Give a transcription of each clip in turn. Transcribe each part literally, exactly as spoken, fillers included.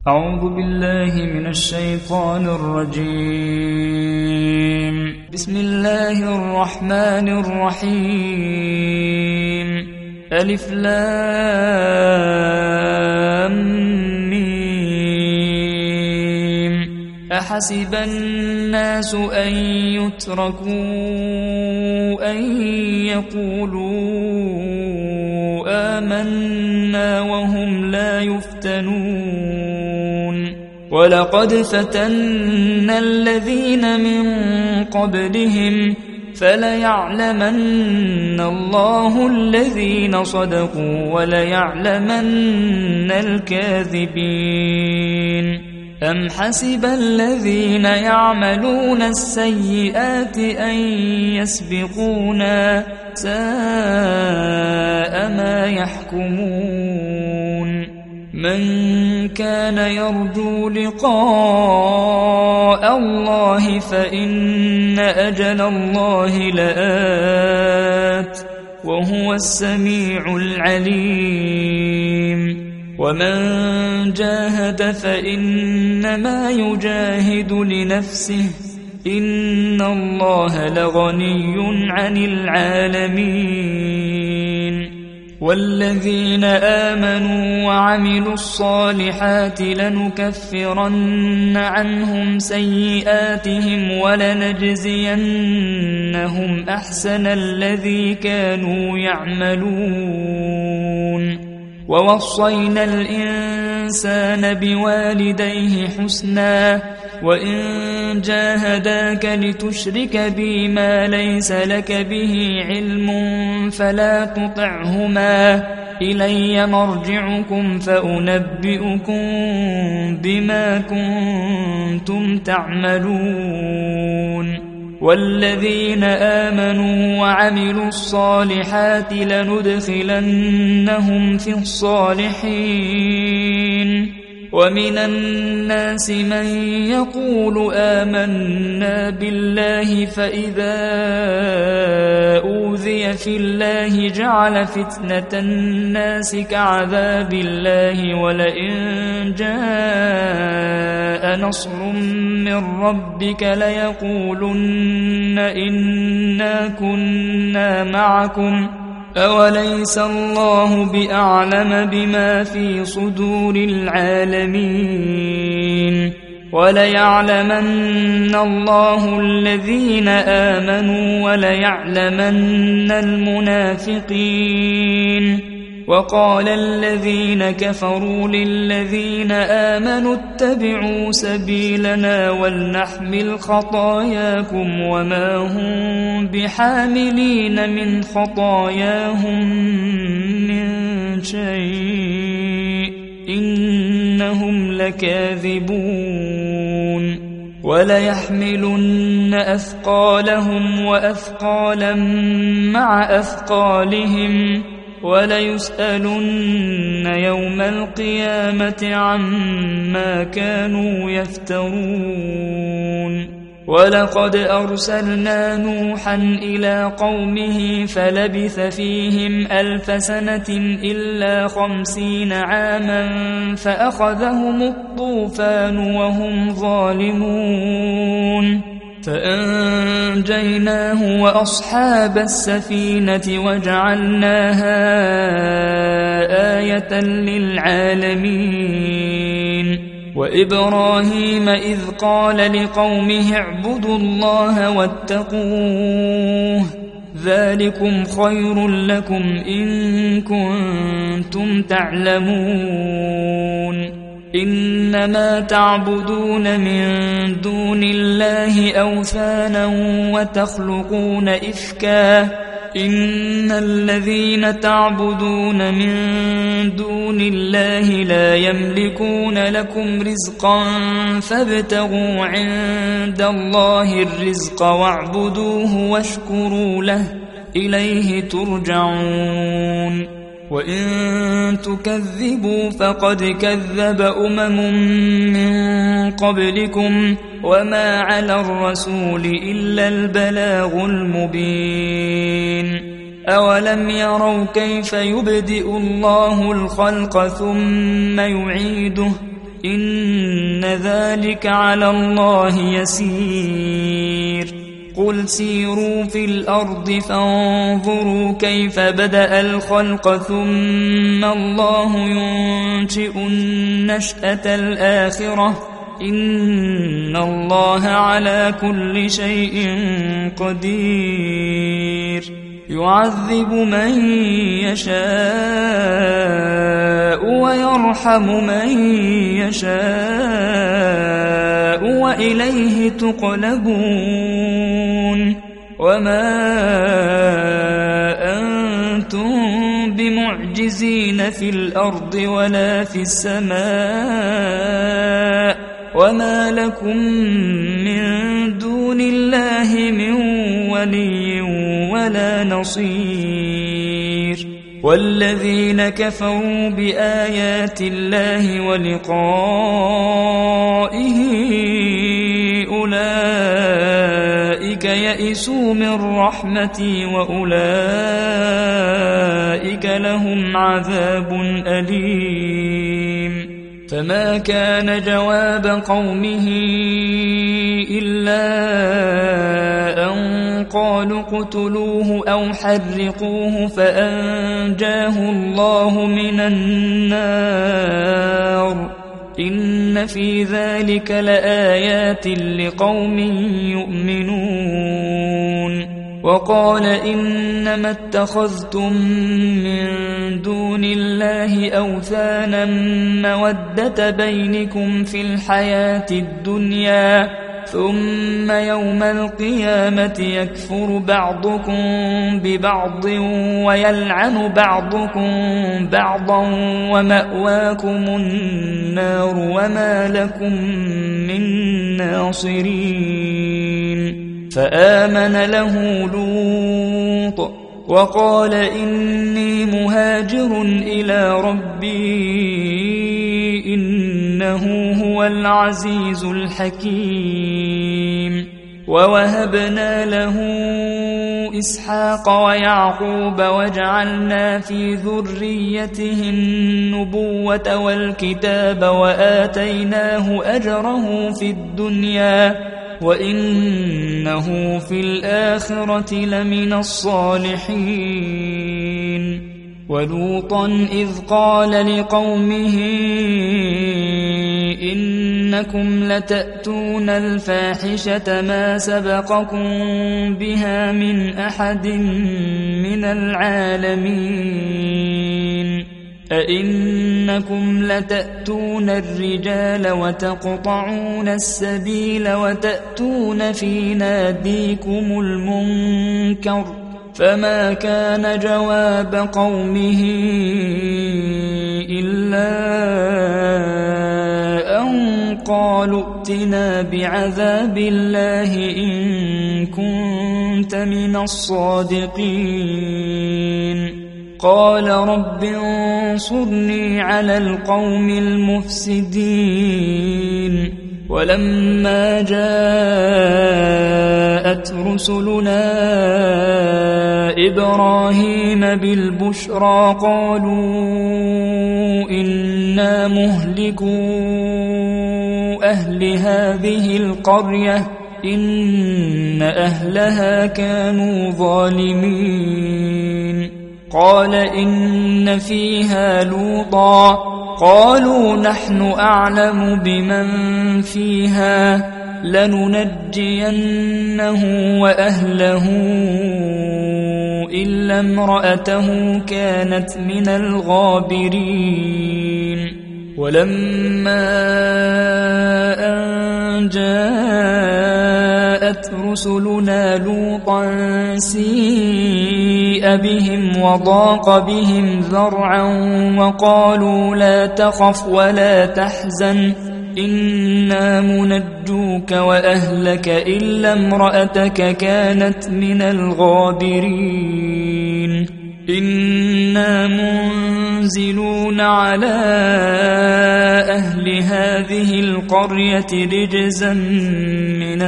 أعوذ بالله من الشيطان الرجيم. بسم الله الرحمن الرحيم. ألف لام ميم. أحسب الناس أن يتركوا أن يقولوا آمنا وهم لا يفتنون. ولقد فتنا الذين من قبلهم فليعلمن الله الذين صدقوا وليعلمن الكاذبين. أم حسب الذين يعملون السيئات أن يسبقونا ساء ما يحكمون. من كان يرجو لقاء الله فإن أجل الله لآت وهو السميع العليم. ومن جاهد فإنما يجاهد لنفسه إن الله لغني عن العالمين. والذين آمنوا وعملوا الصالحات لنكفرن عنهم سيئاتهم ولنجزينهم أحسن الذي كانوا يعملون. ووصينا الإنسان بوالديه حسنا وإن جاهداك لتشرك بي ما ليس لك به علم فلا تطعهما إلي مرجعكم فأنبئكم بما كنتم تعملون. والذين آمنوا وعملوا الصالحات لندخلنهم في الصالحين. ومن الناس من يقول آمنا بالله فإذا أوذي في الله جعل فتنة الناس كعذاب الله ولئن جاء نصر من ربك ليقولن إنا كنا معكم أوليس الله بأعلم بما في صدور العالمين. وليعلمن الله الذين آمنوا وليعلمن المنافقين. وقال الذين كفروا للذين آمنوا اتبعوا سبيلنا ولنحمل خطاياكم وما هم بحاملين من خطاياهم من شيء إنهم لكاذبون. وليحملن أثقالهم وأثقالا مع أثقالهم وليسألن يوم القيامة عما كانوا يفترون. ولقد أرسلنا نوحا إلى قومه فلبث فيهم ألف سنة إلا خمسين عاما فأخذهم الطوفان وهم ظالمون. فأنجيناه وأصحاب السفينة وجعلناها آية للعالمين. وإبراهيم إذ قال لقومه اعبدوا الله واتقوه ذلكم خير لكم إن كنتم تعلمون. إنما تعبدون من دون الله أوثانا وتخلقون إفكا إن الذين تعبدون من دون الله لا يملكون لكم رزقا فابتغوا عند الله الرزق واعبدوه واشكروا له إليه ترجعون. وإن تكذبوا فقد كذب أمم من قبلكم وما على الرسول إلا البلاغ المبين. أولم يروا كيف يبدئ الله الخلق ثم يعيده إن ذلك على الله يسير قل سيروا في الأرض فانظروا كيف بدأ الخلق ثم الله ينشئ النشأة الآخرة إن الله على كل شيء قدير يعذب من يشاء ويرحم من يشاء وإليه تقلبون وما أنتم بمعجزين في الأرض ولا في السماء وما لكم من دون الله من ولي ولا نصير والذين كفروا بآيات الله ولقائه أولئك يئسوا من رحمتي وأولئك لهم عذاب أليم فما كان جواب قومه إلا أن قالوا اقتلوه أو حرقوه فأنجاه الله من النار إن في ذلك لآيات لقوم يؤمنون وقال إنما اتخذتم من دون الله أوثانا مودة بينكم في الحياة الدنيا ثم يوم القيامة يكفر بعضكم ببعض ويلعن بعضكم بعضا ومأواكم النار وما لكم من ناصرين فآمن له لوط وقال إني مهاجر إلى ربي إنه هو العزيز الحكيم ووهبنا له إسحاق ويعقوب وجعلنا في ذريته النبوة والكتاب وآتيناه أجره في الدنيا وإنه في الآخرة لمن الصالحين ولوطا إذ قال لقومه إنكم لتأتون الفاحشة ما سبقكم بها من أحد من العالمين أئنكم لتأتون الرجال وتقطعون السبيل وتأتون في ناديكم المنكر فما كان جواب قومه إلا أن قالوا ائتنا بعذاب الله إن كنت من الصادقين قال رب انصرني على القوم المفسدين ولما جاءت رسلنا إبراهيم بالبشرى قالوا إنا مهلكو أهل هذه القرية إن أهلها كانوا ظالمين قال إن فيها لوطا قالوا نحن أعلم بمن فيها لننجينه وأهله إلا امرأته كانت من الغابرين ولما أن جاءت رسلنا لوطا سيء بهم وضاق بهم ذرعا وقالوا لا تخف ولا تحزن إنا منجوك وأهلك إلا امرأتك كانت من الغابرين إنا منزلون على أهل هذه القرية رجزا من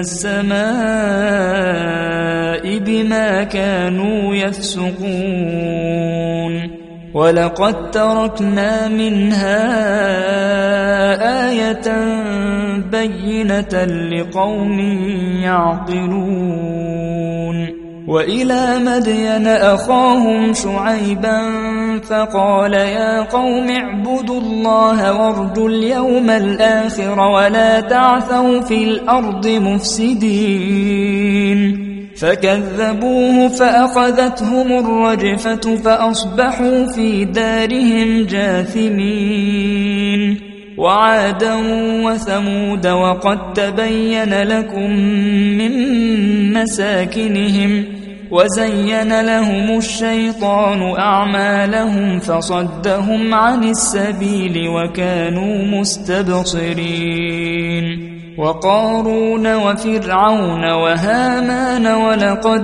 السماء بما كانوا يفسقون ولقد تركنا منها آية بينة لقوم يعقلون وإلى مدين أخاهم شعيبا فقال يا قوم اعبدوا الله وارجوا اليوم الآخر ولا تعثوا في الأرض مفسدين فكذبوه فأخذتهم الرجفة فأصبحوا في دارهم جاثمين وعادا وثمود وقد تبين لكم من مساكنهم وزين لهم الشيطان أعمالهم فصدهم عن السبيل وكانوا مستبصرين وقارون وفرعون وهامان ولقد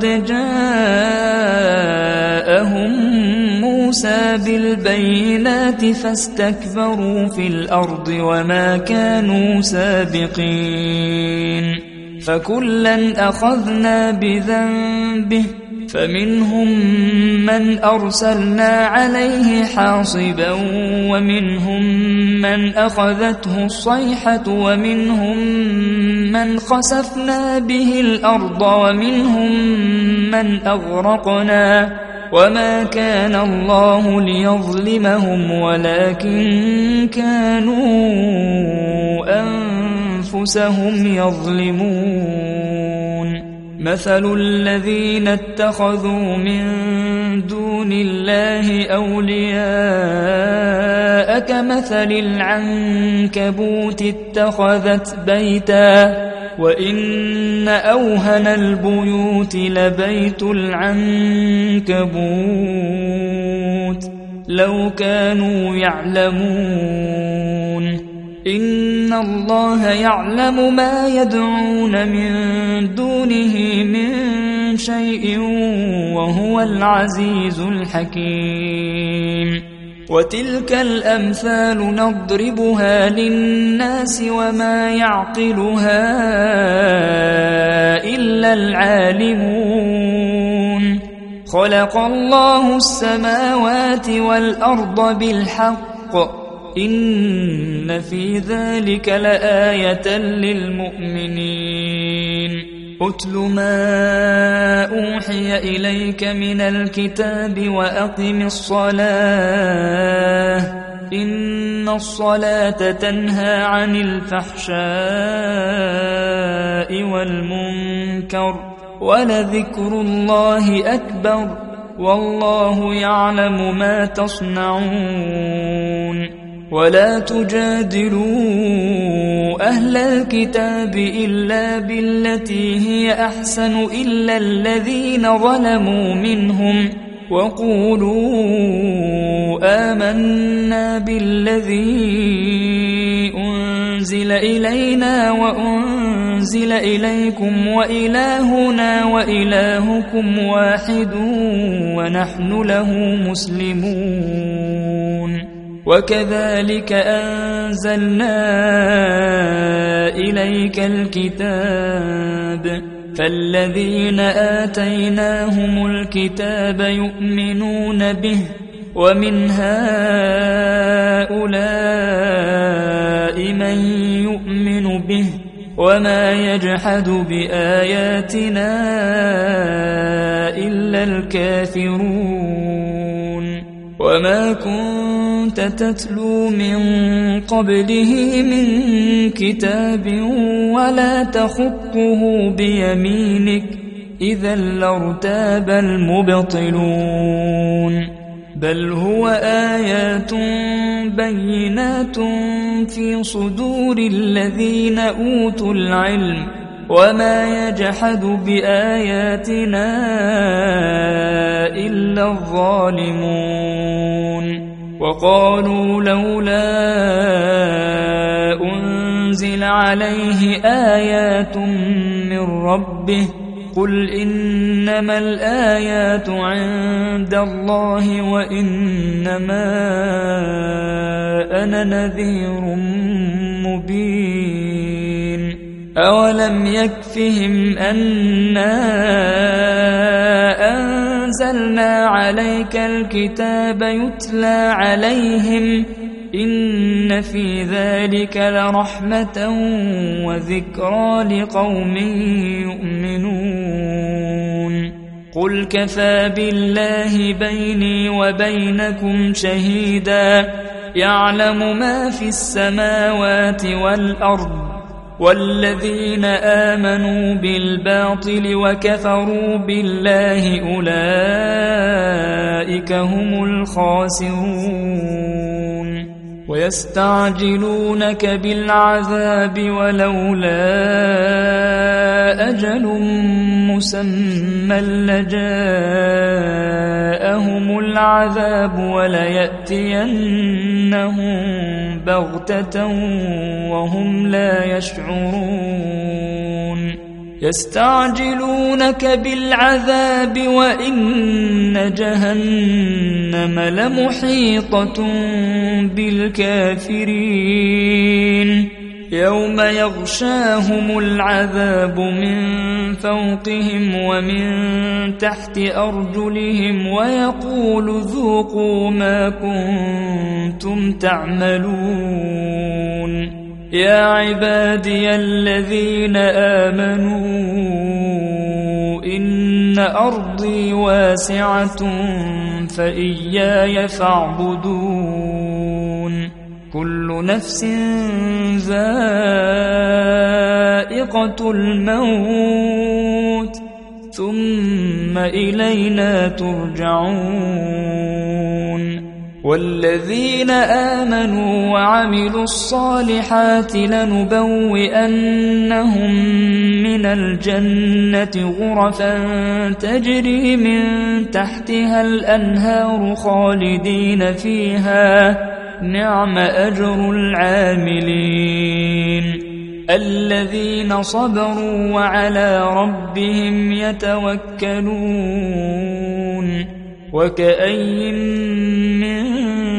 جاءهم موسى بالبينات فاستكبروا في الأرض وما كانوا سابقين فكلا أخذنا بذنبه فمنهم من أرسلنا عليه حاصبا ومنهم من أخذته الصيحة ومنهم من خسفنا به الأرض ومنهم من أغرقنا وما كان الله ليظلمهم ولكن كانوا أنفسهم يظلمون مثل الذين اتخذوا من دون الله أولياء كمثل العنكبوت اتخذت بيتا وإن أوهن البيوت لبيت العنكبوت لو كانوا يعلمون إن الله يعلم ما يدعون من دونه من شيء وهو العزيز الحكيم وتلك الأمثال نضربها للناس وما يعقلها إلا العالمون خلق الله السماوات والأرض بالحق إن في ذلك لآية للمؤمنين أتل ما أوحي إليك من الكتاب وأقم الصلاة إن الصلاة تنهى عن الفحشاء والمنكر ولذكر الله أكبر والله يعلم ما تصنعون ولا تجادلوا أهل الكتاب إلا بالتي هي أحسن إلا الذين ظلموا منهم وقولوا آمنا بالذي أنزل إلينا وأنزل إليكم وإلهنا وإلهكم واحد ونحن له مسلمون وكذلك أنزلنا إليك الكتاب فالذين آتيناهم الكتاب يؤمنون به ومن هؤلاء من يؤمن به وما يجحد بآياتنا إلا الكافرون وما كنت تتلو من قبله من كتاب ولا تخطه بيمينك إذا لارتاب المبطلون بل هو آيات بينات في صدور الذين أوتوا العلم وما يجحد بآياتنا إلا الظالمون وقالوا لولا أنزل عليه آيات من ربه قل إنما الآيات عند الله وإنما أنا نذير مبين أولم يكفهم أنا أن أنزلنا عليك الكتاب يتلى عليهم إن في ذلك لرحمة وذكرى لقوم يؤمنون قل كفى بالله بيني وبينكم شهيدا يعلم ما في السماوات والأرض والذين آمنوا بالباطل وكفروا بالله أولئك هم الخاسرون ويستعجلونك بالعذاب ولولا أجل مسمى لجاءهم العذاب وليأتينهم بغتة وهم لا يشعرون يستعجلونك بالعذاب وإن جهنم لمحيطة بالكافرين يوم يغشاهم العذاب من فوقهم ومن تحت أرجلهم ويقول ذوقوا ما كنتم تعملون يا عبادي الذين آمنوا إن أرضي واسعة فإياي فاعبدون كل نفس ذائقة الموت ثم إلينا ترجعون والذين آمنوا وعملوا الصالحات لنبوئنهم من الجنة غرفا تجري من تحتها الأنهار خالدين فيها نعم أجر العاملين الذين صبروا وعلى ربهم يتوكلون وكأي من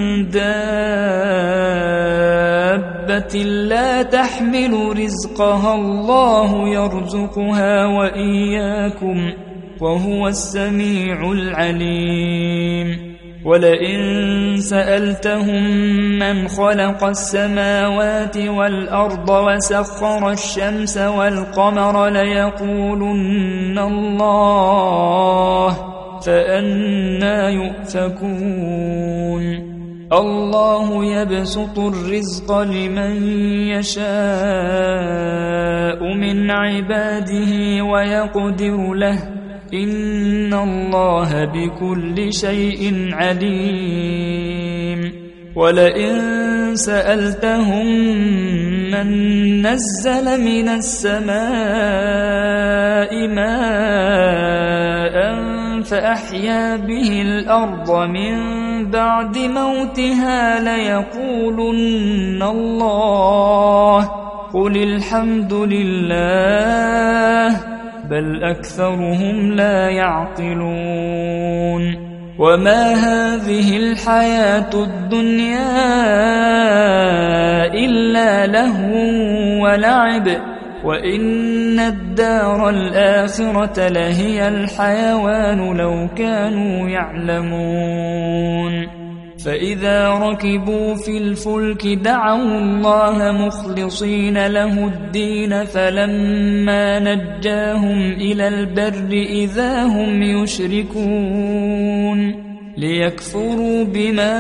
دابة لا تحمل رزقها الله يرزقها وإياكم وهو السميع العليم ولئن سألتهم من خلق السماوات والأرض وسخر الشمس والقمر ليقولن الله فأنى يؤفكون الله يبسط الرزق لمن يشاء من عباده ويقدر له إن الله بكل شيء عليم ولئن سألتهم من نزل من السماء ماء فأحيا به الأرض من بعد موتها ليقولن الله قل الحمد لله بل أكثرهم لا يعقلون وما هذه الحياة الدنيا إلا لهو ولعب وإن الدار الآخرة لهي الحيوان لو كانوا يعلمون فإذا ركبوا في الفلك دعوا الله مخلصين له الدين فلما نجاهم إلى البر إذا هم يشركون ليكفروا بما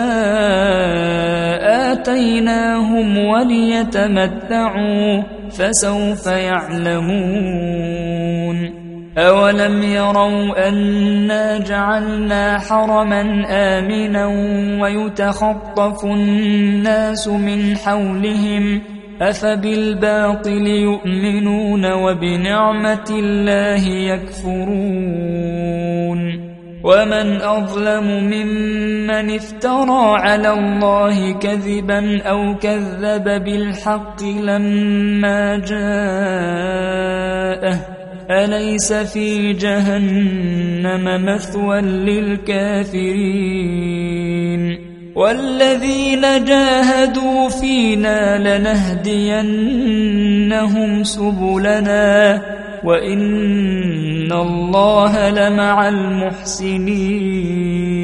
آتيناهم وليتمتعوا فسوف يعلمون أولم يروا أنا جعلنا حرما آمنا ويتخطف الناس من حولهم أفبالباطل يؤمنون وبنعمة الله يكفرون ومن أظلم ممن افترى على الله كذبا أو كذب بالحق لما جاءه أليس في جهنم مثوى للكافرين والذين جاهدوا فينا لنهدينهم سبلنا وإن الله لمع المحسنين.